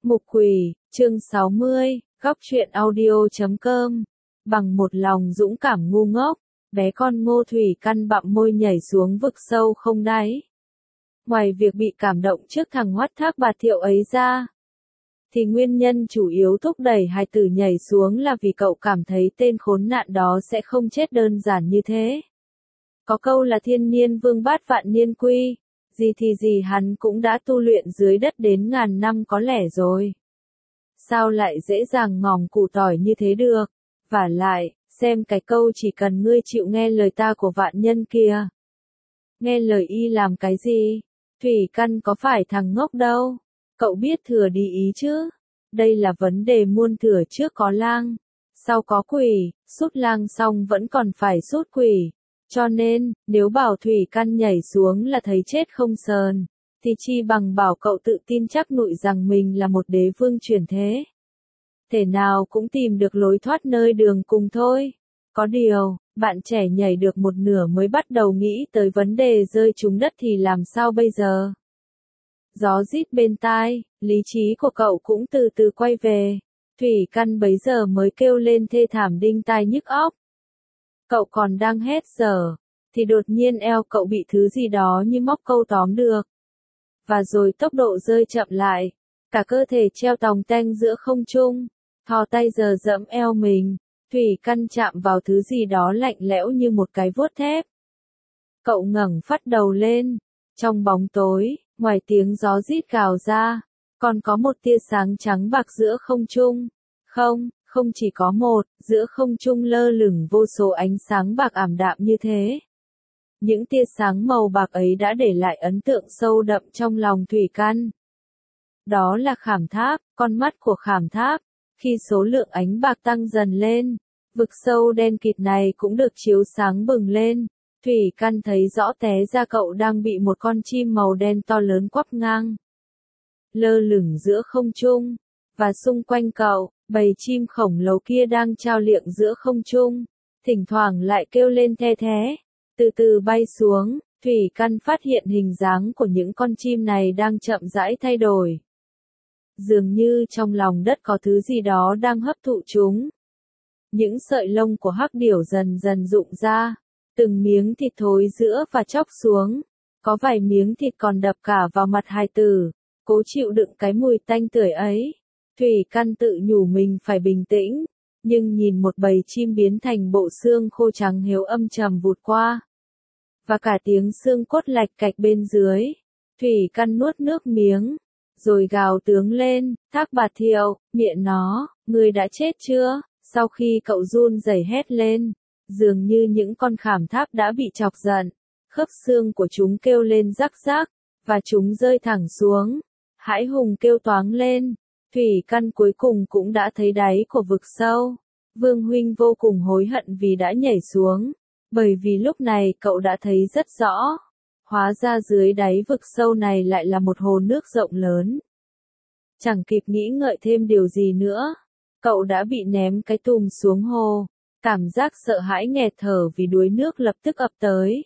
Mục Quỷ, chương 60, góc truyện audio.com. Bằng một lòng dũng cảm ngu ngốc, bé con Ngô Thủy Căn bặm môi nhảy xuống vực sâu không đáy. Ngoài việc bị cảm động trước thằng hoắt thác Bạt Thiệu ấy ra, thì nguyên nhân chủ yếu thúc đẩy hai tử nhảy xuống là vì cậu cảm thấy tên khốn nạn đó sẽ không chết đơn giản như thế. Có câu là thiên niên vương bát vạn niên quy, gì thì gì hắn cũng đã tu luyện dưới đất đến ngàn năm có lẽ rồi. Sao lại dễ dàng ngòm củ tỏi như thế được? Vả lại, xem cái câu chỉ cần ngươi chịu nghe lời ta của vạn nhân kia. Nghe lời y làm cái gì? Thủy Căn có phải thằng ngốc đâu. Cậu biết thừa đi ý chứ? Đây là vấn đề muôn thuở, trước có lang, sau có quỷ, sút lang xong vẫn còn phải sút quỷ. Cho nên, nếu bảo Thủy Căn nhảy xuống là thấy chết không sờn, thì chi bằng bảo cậu tự tin chắc nụi rằng mình là một đế vương chuyển thế. Thể nào cũng tìm được lối thoát nơi đường cùng thôi. Có điều, bạn trẻ nhảy được một nửa mới bắt đầu nghĩ tới vấn đề rơi trúng đất thì làm sao bây giờ? Gió rít bên tai, lý trí của cậu cũng từ từ quay về. Thủy Căn bấy giờ mới kêu lên thê thảm đinh tai nhức óc. Cậu còn đang hét dở, thì đột nhiên eo cậu bị thứ gì đó như móc câu tóm được. Và rồi tốc độ rơi chậm lại, cả cơ thể treo tòng tanh giữa không trung, thò tay giờ dẫm eo mình, Thủy Căn chạm vào thứ gì đó lạnh lẽo như một cái vuốt thép. Cậu ngẩng phát đầu lên, trong bóng tối, ngoài tiếng gió rít gào ra, còn có một tia sáng trắng bạc giữa không trung. Không chỉ có một, giữa không trung lơ lửng vô số ánh sáng bạc ảm đạm như thế. Những tia sáng màu bạc ấy đã để lại ấn tượng sâu đậm trong lòng Thủy Căn. Đó là Khảm Tháp, con mắt của Khảm Tháp. Khi số lượng ánh bạc tăng dần lên, vực sâu đen kịt này cũng được chiếu sáng bừng lên. Thủy Căn thấy rõ té ra cậu đang bị một con chim màu đen to lớn quắp ngang, lơ lửng giữa không trung, và xung quanh cậu, bầy chim khổng lồ kia đang trao liệng giữa không trung, thỉnh thoảng lại kêu lên the thé, từ từ bay xuống. Thủy Căn phát hiện hình dáng của những con chim này đang chậm rãi thay đổi. Dường như trong lòng đất có thứ gì đó đang hấp thụ chúng. Những sợi lông của hắc điểu dần dần rụng ra, từng miếng thịt thối giữa và chóc xuống, có vài miếng thịt còn đập cả vào mặt hài tử, cố chịu đựng cái mùi tanh tưởi ấy. Thủy Căn tự nhủ mình phải bình tĩnh, nhưng nhìn một bầy chim biến thành bộ xương khô trắng hiếu âm trầm vụt qua, và cả tiếng xương cốt lạch cạch bên dưới, Thủy Căn nuốt nước miếng, rồi gào tướng lên, Thác Bạt Thiệu, miệng nó, ngươi đã chết chưa? Sau khi cậu run rẩy hét lên, dường như những con khảm tháp đã bị chọc giận, khớp xương của chúng kêu lên rắc rắc, và chúng rơi thẳng xuống. Hãi hùng kêu toáng lên. Thủy Căn cuối cùng cũng đã thấy đáy của vực sâu. Vương huynh vô cùng hối hận vì đã nhảy xuống, bởi vì lúc này cậu đã thấy rất rõ. Hóa ra dưới đáy vực sâu này lại là một hồ nước rộng lớn. Chẳng kịp nghĩ ngợi thêm điều gì nữa, cậu đã bị ném cái tùm xuống hồ. Cảm giác sợ hãi nghẹt thở vì đuối nước lập tức ập tới.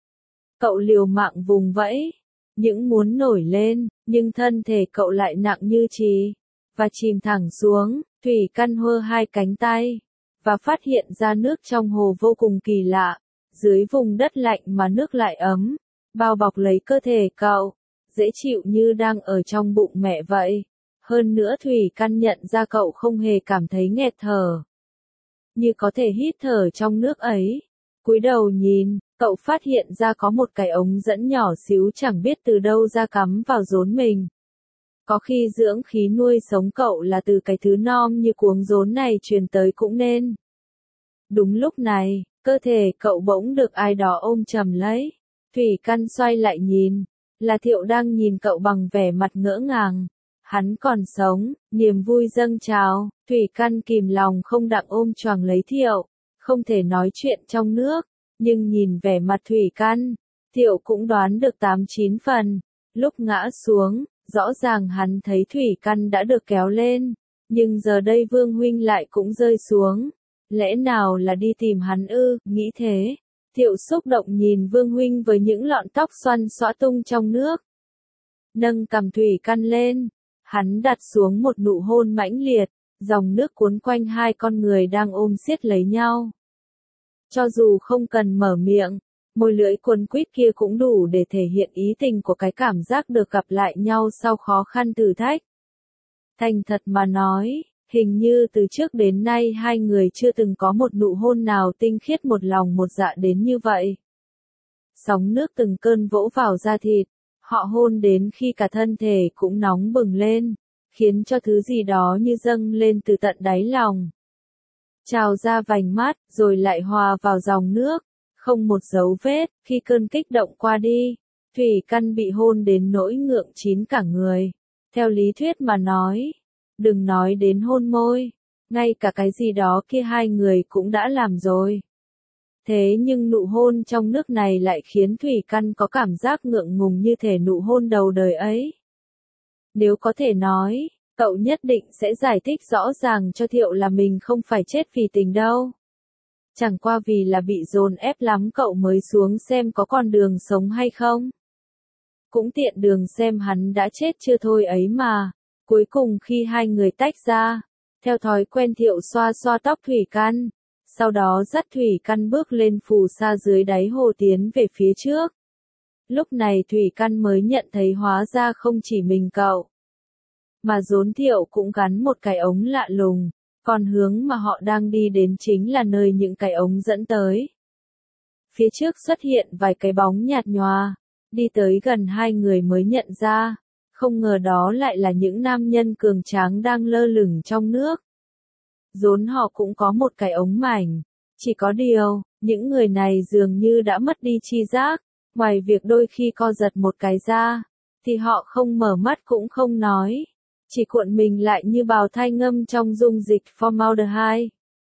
Cậu liều mạng vùng vẫy, những muốn nổi lên, nhưng thân thể cậu lại nặng như chì, và chìm thẳng xuống. Thủy Căn hơ hai cánh tay, và phát hiện ra nước trong hồ vô cùng kỳ lạ. Dưới vùng đất lạnh mà nước lại ấm, bao bọc lấy cơ thể cậu, dễ chịu như đang ở trong bụng mẹ vậy. Hơn nữa Thủy Căn nhận ra cậu không hề cảm thấy nghẹt thở, như có thể hít thở trong nước ấy. Cúi đầu nhìn, cậu phát hiện ra có một cái ống dẫn nhỏ xíu chẳng biết từ đâu ra cắm vào rốn mình. Có khi dưỡng khí nuôi sống cậu là từ cái thứ non như cuống rốn này truyền tới cũng nên. Đúng lúc này, cơ thể cậu bỗng được ai đó ôm chầm lấy. Thủy Căn xoay lại nhìn, là Thiệu đang nhìn cậu bằng vẻ mặt ngỡ ngàng. Hắn còn sống, niềm vui dâng trào. Thủy Căn kìm lòng không đặng ôm choàng lấy Thiệu, không thể nói chuyện trong nước, nhưng nhìn vẻ mặt Thủy Căn, Thiệu cũng đoán được 8-9 phần. Lúc ngã xuống, rõ ràng hắn thấy Thủy Căn đã được kéo lên, nhưng giờ đây Vương huynh lại cũng rơi xuống. Lẽ nào là đi tìm hắn ư? Nghĩ thế, Thiệu xúc động nhìn Vương huynh với những lọn tóc xoăn xõa tung trong nước. Nâng cằm Thủy Căn lên, Hắn đặt xuống một nụ hôn mãnh liệt, dòng nước cuốn quanh hai con người đang ôm siết lấy nhau. Cho dù không cần mở miệng, môi lưỡi cuốn quýt kia cũng đủ để thể hiện ý tình của cái cảm giác được gặp lại nhau sau khó khăn thử thách. Thành thật mà nói, hình như từ trước đến nay hai người chưa từng có một nụ hôn nào tinh khiết một lòng một dạ đến như vậy. Sóng nước từng cơn vỗ vào da thịt, họ hôn đến khi cả thân thể cũng nóng bừng lên, khiến cho thứ gì đó như dâng lên từ tận đáy lòng. Trào ra vành mắt, rồi lại hòa vào dòng nước, không một dấu vết. Khi cơn kích động qua đi, Thủy Căn bị hôn đến nỗi ngượng chín cả người. Theo lý thuyết mà nói, đừng nói đến hôn môi, ngay cả cái gì đó kia hai người cũng đã làm rồi. Thế nhưng nụ hôn trong nước này lại khiến Thủy Căn có cảm giác ngượng ngùng như thể nụ hôn đầu đời ấy. Nếu có thể nói, cậu nhất định sẽ giải thích rõ ràng cho Thiệu là mình không phải chết vì tình đâu. Chẳng qua vì là bị dồn ép lắm cậu mới xuống xem có con đường sống hay không. Cũng tiện đường xem hắn đã chết chưa thôi ấy mà. Cuối cùng khi hai người tách ra, theo thói quen Thiệu xoa xoa tóc Thủy Căn, sau đó dắt Thủy Căn bước lên phù sa dưới đáy hồ tiến về phía trước. Lúc này Thủy Căn mới nhận thấy hóa ra không chỉ mình cậu, mà Dốn Thiệu cũng gắn một cái ống lạ lùng, còn hướng mà họ đang đi đến chính là nơi những cái ống dẫn tới. Phía trước xuất hiện vài cái bóng nhạt nhòa, đi tới gần hai người mới nhận ra, không ngờ đó lại là những nam nhân cường tráng đang lơ lửng trong nước. Dốn họ cũng có một cái ống mảnh, chỉ có điều, những người này dường như đã mất đi tri giác, ngoài việc đôi khi co giật một cái ra, thì họ không mở mắt cũng không nói, chỉ cuộn mình lại như bào thai ngâm trong dung dịch formaldehyde.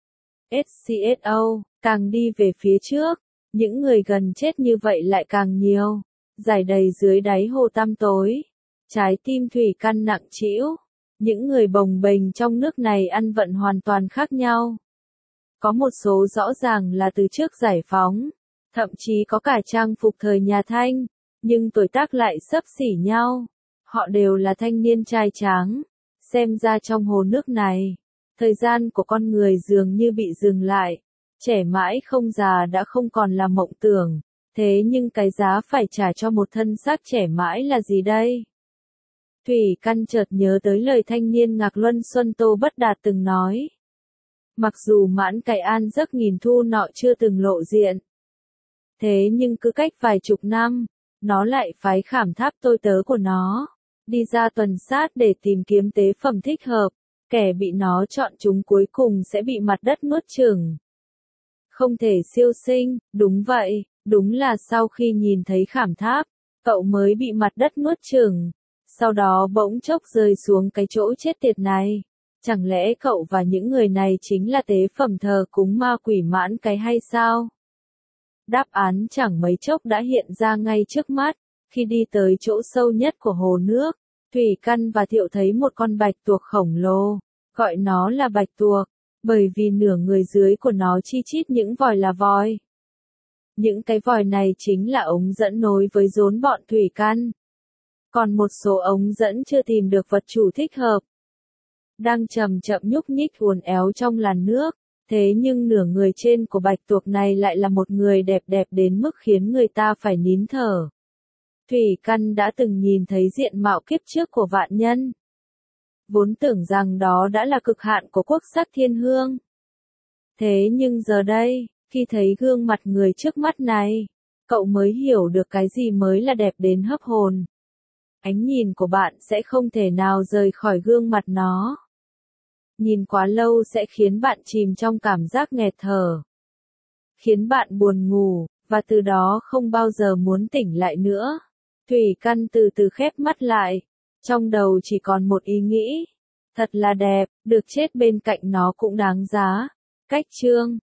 HCSO, càng đi về phía trước, những người gần chết như vậy lại càng nhiều, rải đầy dưới đáy hồ tăm tối. Trái tim Thủy Căn nặng trĩu, những người bồng bềnh trong nước này ăn vận hoàn toàn khác nhau. Có một số rõ ràng là từ trước giải phóng, thậm chí có cả trang phục thời nhà Thanh, nhưng tuổi tác lại xấp xỉ nhau. Họ đều là thanh niên trai tráng, xem ra trong hồ nước này, thời gian của con người dường như bị dừng lại, trẻ mãi không già đã không còn là mộng tưởng, thế nhưng cái giá phải trả cho một thân xác trẻ mãi là gì đây? Thủy Căn chợt nhớ tới lời thanh niên Ngạc Luân Xuân Tô Bất Đạt từng nói. Mặc dù Mãn Cày An giấc nghìn thu nọ chưa từng lộ diện, thế nhưng cứ cách vài chục năm, nó lại phái khảm tháp tôi tớ của nó đi ra tuần sát để tìm kiếm tế phẩm thích hợp, kẻ bị nó chọn chúng cuối cùng sẽ bị mặt đất nuốt chửng. Không thể siêu sinh, đúng vậy, đúng là sau khi nhìn thấy khảm tháp, cậu mới bị mặt đất nuốt chửng, sau đó bỗng chốc rơi xuống cái chỗ chết tiệt này. Chẳng lẽ cậu và những người này chính là tế phẩm thờ cúng ma quỷ Mãn Cái hay sao? Đáp án chẳng mấy chốc đã hiện ra ngay trước mắt, khi đi tới chỗ sâu nhất của hồ nước, Thủy Căn và Thiệu thấy một con bạch tuộc khổng lồ, gọi nó là bạch tuộc, bởi vì nửa người dưới của nó chi chít những vòi là vòi. Những cái vòi này chính là ống dẫn nối với rốn bọn Thủy Căn. Còn một số ống dẫn chưa tìm được vật chủ thích hợp, đang chậm chậm nhúc nhích uốn éo trong làn nước, thế nhưng nửa người trên của bạch tuộc này lại là một người đẹp đẹp đến mức khiến người ta phải nín thở. Thủy Căn đã từng nhìn thấy diện mạo kiếp trước của vạn nhân, vốn tưởng rằng đó đã là cực hạn của quốc sắc thiên hương. Thế nhưng giờ đây, khi thấy gương mặt người trước mắt này, cậu mới hiểu được cái gì mới là đẹp đến hấp hồn. Ánh nhìn của bạn sẽ không thể nào rời khỏi gương mặt nó. Nhìn quá lâu sẽ khiến bạn chìm trong cảm giác nghẹt thở, khiến bạn buồn ngủ, và từ đó không bao giờ muốn tỉnh lại nữa. Thủy Căn từ từ khép mắt lại, trong đầu chỉ còn một ý nghĩ. Thật là đẹp, được chết bên cạnh nó cũng đáng giá. Cách chương